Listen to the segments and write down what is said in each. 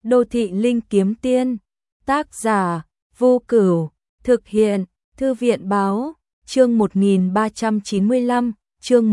Đô thị linh kiếm tiên, tác giả, Vô Cửu, thực hiện, Thư viện báo, chương 1395, chương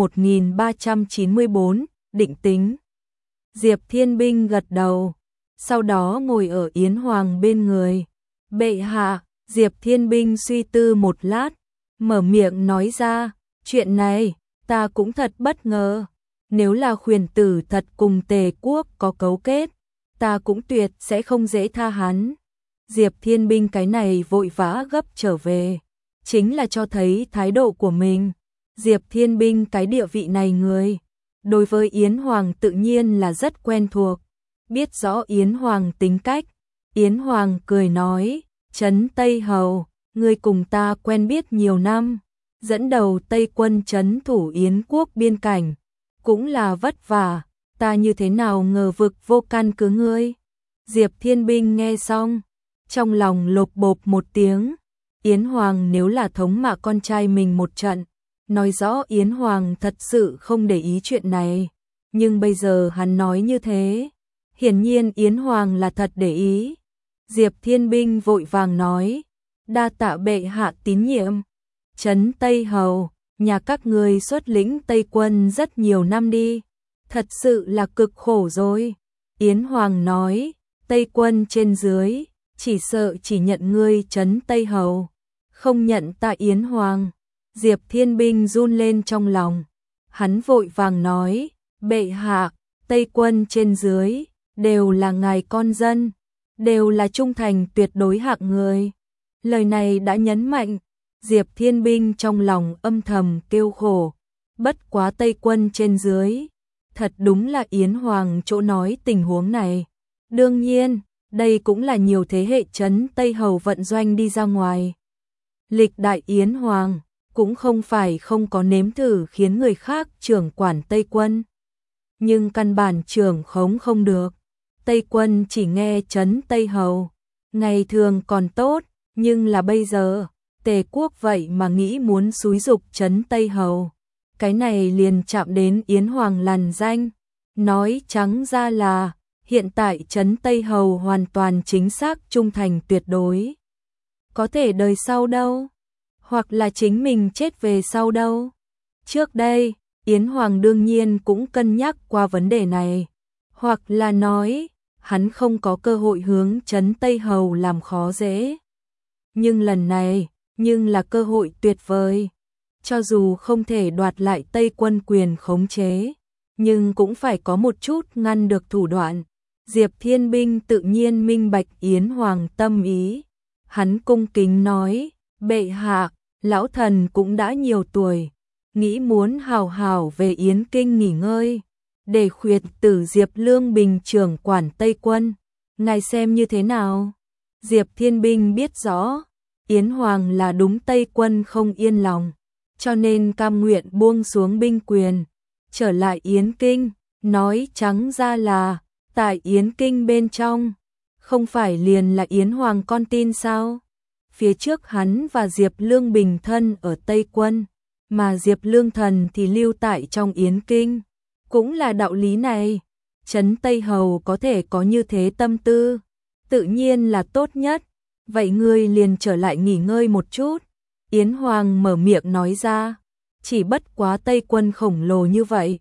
1394, định tính. Diệp Thiên Binh gật đầu, sau đó ngồi ở Yến Hoàng bên người. Bệ hạ, Diệp Thiên Binh suy tư một lát, mở miệng nói ra, chuyện này, ta cũng thật bất ngờ. Nếu là khuyển tử thật cùng Tề quốc có cấu kết, ta cũng tuyệt sẽ không dễ tha hắn. Diệp Thiên Binh cái này vội vã gấp trở về, chính là cho thấy thái độ của mình. Diệp Thiên Binh cái địa vị này người, đối với Yến Hoàng tự nhiên là rất quen thuộc, biết rõ Yến Hoàng tính cách. Yến Hoàng cười nói, Trấn Tây Hầu, ngươi cùng ta quen biết nhiều năm, dẫn đầu Tây quân trấn thủ Yến quốc biên cảnh, cũng là vất vả, ta như thế nào ngờ vực vô căn cứ ngươi. Diệp Thiên Binh nghe xong, trong lòng lột bột một tiếng. Yến Hoàng nếu là thống mạ con trai mình một trận, nói rõ Yến Hoàng thật sự không để ý chuyện này. Nhưng bây giờ hắn nói như thế, hiển nhiên Yến Hoàng là thật để ý. Diệp Thiên Binh vội vàng nói, đa tạ bệ hạ tín nhiệm. Trấn Tây Hầu, nhà các ngươi xuất lĩnh Tây quân rất nhiều năm đi, thật sự là cực khổ rồi. Yến Hoàng nói, Tây quân trên dưới, chỉ sợ chỉ nhận ngươi Trấn Tây Hầu, không nhận ta Yến Hoàng. Diệp Thiên Binh run lên trong lòng, hắn vội vàng nói, bệ hạ, Tây quân trên dưới, đều là ngài con dân, đều là trung thành tuyệt đối hạng người. Lời này đã nhấn mạnh, Diệp Thiên Binh trong lòng âm thầm kêu khổ, bất quá Tây quân trên dưới, thật đúng là Yến Hoàng chỗ nói tình huống này. Đương nhiên, đây cũng là nhiều thế hệ Trấn Tây Hầu vận doanh đi ra ngoài. Lịch đại Yến Hoàng, cũng không phải không có nếm thử khiến người khác trưởng quản Tây quân. Nhưng căn bản trưởng khống không được. Tây quân chỉ nghe Trấn Tây Hầu, ngày thường còn tốt, nhưng là bây giờ, Tề quốc vậy mà nghĩ muốn xúi dục Trấn Tây Hầu. Cái này liền chạm đến Yến Hoàng lằn danh. Nói trắng ra là, hiện tại Trấn Tây Hầu hoàn toàn chính xác trung thành tuyệt đối. Có thể đời sau đâu, hoặc là chính mình chết về sau đâu. Trước đây, Yến Hoàng đương nhiên cũng cân nhắc qua vấn đề này. Hoặc là nói, hắn không có cơ hội hướng Trấn Tây Hầu làm khó dễ. Nhưng lần này, nhưng là cơ hội tuyệt vời. Cho dù không thể đoạt lại Tây quân quyền khống chế, nhưng cũng phải có một chút ngăn được thủ đoạn. Diệp Thiên Binh tự nhiên minh bạch Yến Hoàng tâm ý. Hắn cung kính nói, bệ hạ, lão thần cũng đã nhiều tuổi, nghĩ muốn hào hào về Yến Kinh nghỉ ngơi, để khuyệt tử Diệp Lương Bình trưởng quản Tây quân. Ngài xem như thế nào? Diệp Thiên Binh biết rõ, Yến Hoàng là đúng Tây quân không yên lòng, cho nên cam nguyện buông xuống binh quyền, trở lại Yến Kinh. Nói trắng ra là, tại Yến Kinh bên trong, không phải liền là Yến Hoàng con tin sao? Phía trước hắn và Diệp Lương Bình thân ở Tây quân, mà Diệp Lương Thần thì lưu tại trong Yến Kinh. Cũng là đạo lý này, Trấn Tây Hầu có thể có như thế tâm tư, tự nhiên là tốt nhất. Vậy ngươi liền trở lại nghỉ ngơi một chút. Yến Hoàng mở miệng nói ra, chỉ bất quá Tây quân khổng lồ như vậy,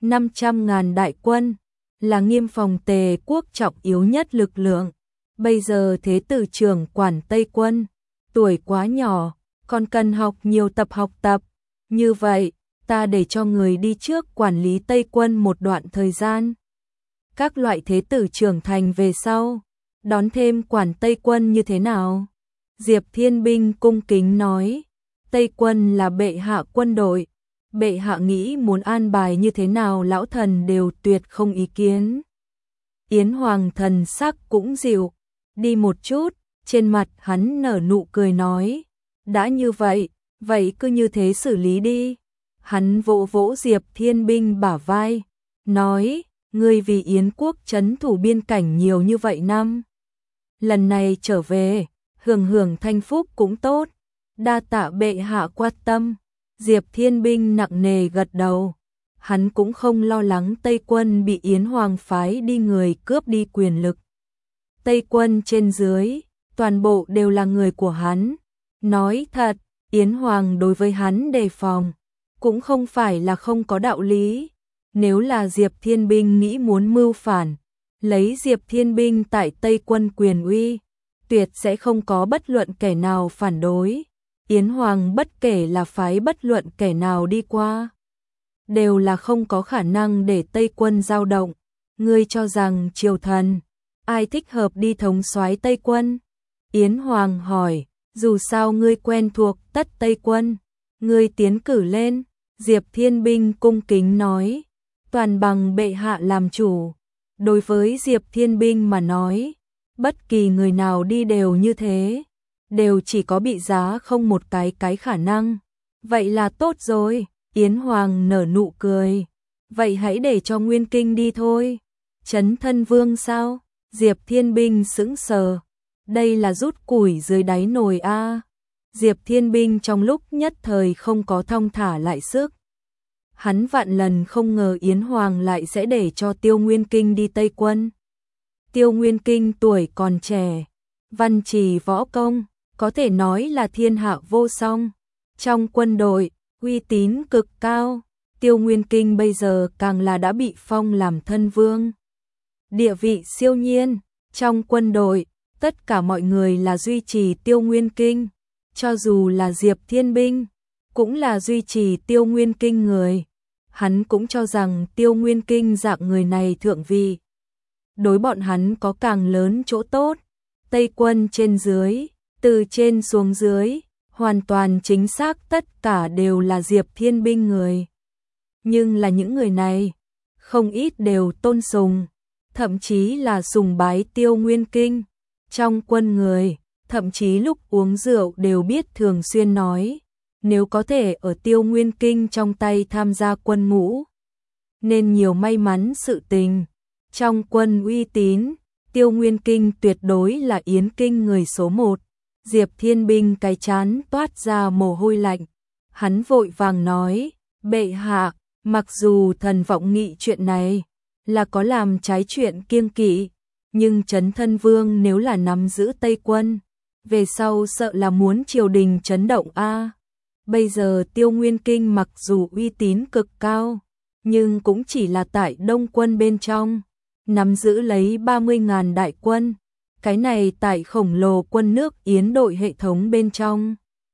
500.000 đại quân, là nghiêm phòng Tề quốc trọng yếu nhất lực lượng. Bây giờ thế tử trưởng quản Tây quân, tuổi quá nhỏ, còn cần học nhiều học tập. Như vậy, ta để cho người đi trước quản lý Tây quân một đoạn thời gian. Các loại thế tử trưởng thành về sau, đón thêm quản Tây quân như thế nào? Diệp Thiên Binh cung kính nói, Tây quân là bệ hạ quân đội, bệ hạ nghĩ muốn an bài như thế nào lão thần đều tuyệt không ý kiến. Yến Hoàng thần sắc cũng dịu đi một chút, trên mặt hắn nở nụ cười nói, đã như vậy, vậy cứ như thế xử lý đi. Hắn vỗ vỗ Diệp Thiên Binh bả vai, nói, ngươi vì Yến quốc trấn thủ biên cảnh nhiều như vậy năm, lần này trở về, hưởng hưởng thanh phúc cũng tốt, đa tạ bệ hạ quan tâm. Diệp Thiên Binh nặng nề gật đầu, hắn cũng không lo lắng Tây quân bị Yến Hoàng phái đi người cướp đi quyền lực. Tây quân trên dưới, toàn bộ đều là người của hắn. Nói thật, Yến Hoàng đối với hắn đề phòng, cũng không phải là không có đạo lý. Nếu là Diệp Thiên Binh nghĩ muốn mưu phản, lấy Diệp Thiên Binh tại Tây quân quyền uy, tuyệt sẽ không có bất luận kẻ nào phản đối. Yến Hoàng bất kể là phái bất luận kẻ nào đi qua, đều là không có khả năng để Tây quân dao động. Ngươi cho rằng triều thần, ai thích hợp đi thống soái Tây quân? Yến Hoàng hỏi, dù sao ngươi quen thuộc tất Tây quân, ngươi tiến cử lên. Diệp Thiên Binh cung kính nói, toàn bằng bệ hạ làm chủ. Đối với Diệp Thiên Binh mà nói, bất kỳ người nào đi đều như thế, đều chỉ có bị giá không một cái khả năng. Vậy là tốt rồi, Yến Hoàng nở nụ cười. Vậy hãy để cho Nguyên Kinh đi thôi. Trấn Thân Vương sao? Diệp Thiên Binh sững sờ. Đây là rút củi dưới đáy nồi a. Diệp Thiên Binh trong lúc nhất thời không có thong thả lại sức. Hắn vạn lần không ngờ Yến Hoàng lại sẽ để cho Tiêu Nguyên Kinh đi Tây quân. Tiêu Nguyên Kinh tuổi còn trẻ, văn trì võ công, có thể nói là thiên hạ vô song. Trong quân đội, uy tín cực cao, Tiêu Nguyên Kinh bây giờ càng là đã bị phong làm thân vương. Địa vị siêu nhiên, trong quân đội, tất cả mọi người là duy trì Tiêu Nguyên Kinh, cho dù là Diệp Thiên Binh, cũng là duy trì Tiêu Nguyên Kinh người. Hắn cũng cho rằng Tiêu Nguyên Kinh dạng người này thượng vị, đối bọn hắn có càng lớn chỗ tốt. Tây quân trên dưới, từ trên xuống dưới, hoàn toàn chính xác tất cả đều là Diệp Thiên Binh người. Nhưng là những người này, không ít đều tôn sùng, thậm chí là sùng bái Tiêu Nguyên Kinh. Trong quân người, thậm chí lúc uống rượu đều biết thường xuyên nói, nếu có thể ở Tiêu Nguyên Kinh trong tay tham gia quân ngũ, nên nhiều may mắn sự tình. Trong quân uy tín, Tiêu Nguyên Kinh tuyệt đối là Yến Kinh người số 1. Diệp Thiên Binh cái chán toát ra mồ hôi lạnh. Hắn vội vàng nói, bệ hạ, mặc dù thần vọng nghị chuyện này là có làm trái chuyện kiêng kỵ, nhưng Trấn Thân Vương nếu là nắm giữ Tây quân, về sau sợ là muốn triều đình chấn động a. Bây giờ Tiêu Nguyên Kinh mặc dù uy tín cực cao, nhưng cũng chỉ là tại Đông quân bên trong, nắm giữ lấy 30.000 đại quân. Cái này tại khổng lồ quân nước Yến đội hệ thống bên trong,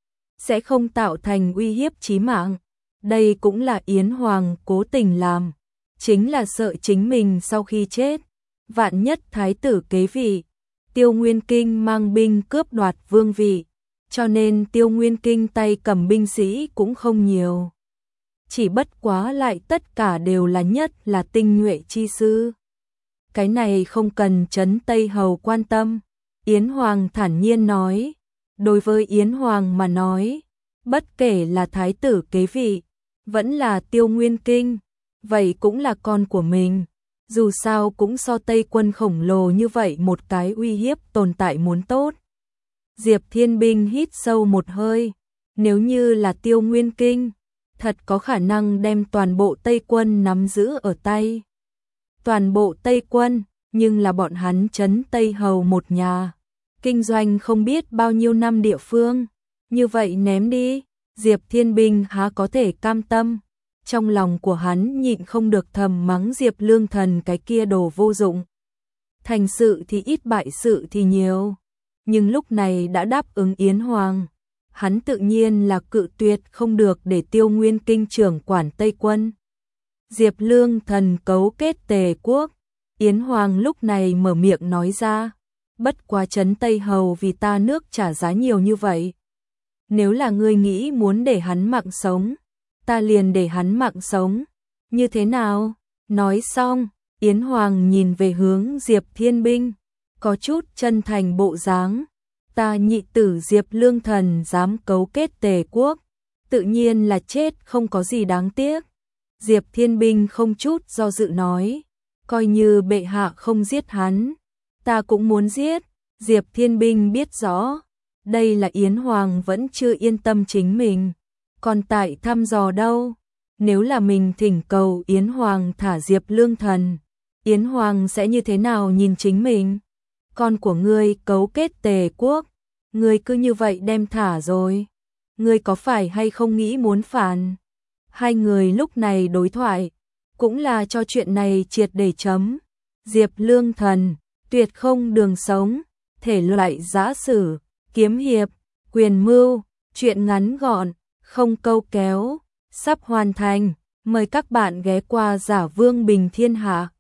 sẽ không tạo thành uy hiếp chí mạng. Đây cũng là Yến Hoàng cố tình làm, chính là sợ chính mình sau khi chết, vạn nhất thái tử kế vị, Tiêu Nguyên Kinh mang binh cướp đoạt vương vị, cho nên Tiêu Nguyên Kinh tay cầm binh sĩ cũng không nhiều. Chỉ bất quá lại tất cả đều là nhất là tinh nhuệ chi sư. Cái này không cần Trấn Tây Hầu quan tâm. Yến Hoàng thản nhiên nói. Đối với Yến Hoàng mà nói, bất kể là thái tử kế vị, vẫn là Tiêu Nguyên Kinh, vậy cũng là con của mình. Dù sao cũng so Tây quân khổng lồ như vậy một cái uy hiếp tồn tại muốn tốt. Diệp Thiên Binh hít sâu một hơi. Nếu như là Tiêu Nguyên Kinh, thật có khả năng đem toàn bộ Tây quân nắm giữ ở tay. Toàn bộ Tây quân, nhưng là bọn hắn Trấn Tây Hầu một nhà, kinh doanh không biết bao nhiêu năm địa phương, như vậy ném đi, Diệp Thiên Binh há có thể cam tâm. Trong lòng của hắn nhịn không được thầm mắng Diệp Lương Thần cái kia đồ vô dụng. Thành sự thì ít bại sự thì nhiều, nhưng lúc này đã đáp ứng Yến Hoàng, hắn tự nhiên là cự tuyệt không được để Tiêu Nguyên Kinh trưởng quản Tây quân. Diệp Lương Thần cấu kết Tề quốc. Yến Hoàng lúc này mở miệng nói ra, bất quá Trấn Tây Hầu vì ta nước trả giá nhiều như vậy. Nếu là ngươi nghĩ muốn để hắn mạng sống, ta liền để hắn mạng sống. Như thế nào? Nói xong, Yến Hoàng nhìn về hướng Diệp Thiên Binh, có chút chân thành bộ dáng. Ta nhị tử Diệp Lương Thần dám cấu kết Tề quốc, tự nhiên là chết không có gì đáng tiếc. Diệp Thiên Binh không chút do dự nói, coi như bệ hạ không giết hắn, ta cũng muốn giết. Diệp Thiên Binh biết rõ, đây là Yến Hoàng vẫn chưa yên tâm chính mình, còn tại thăm dò đâu. Nếu là mình thỉnh cầu Yến Hoàng thả Diệp Lương Thần, Yến Hoàng sẽ như thế nào nhìn chính mình? con của ngươi cấu kết Tề quốc, ngươi cứ như vậy đem thả rồi. Ngươi có phải hay không nghĩ muốn phản? Hai người lúc này đối thoại, cũng là cho chuyện này triệt để chấm. Diệp Lương Thần, tuyệt không đường sống, thể loại giã sử, kiếm hiệp, quyền mưu, chuyện ngắn gọn, không câu kéo, sắp hoàn thành. Mời các bạn ghé qua Giả Vương Bình Thiên Hạ.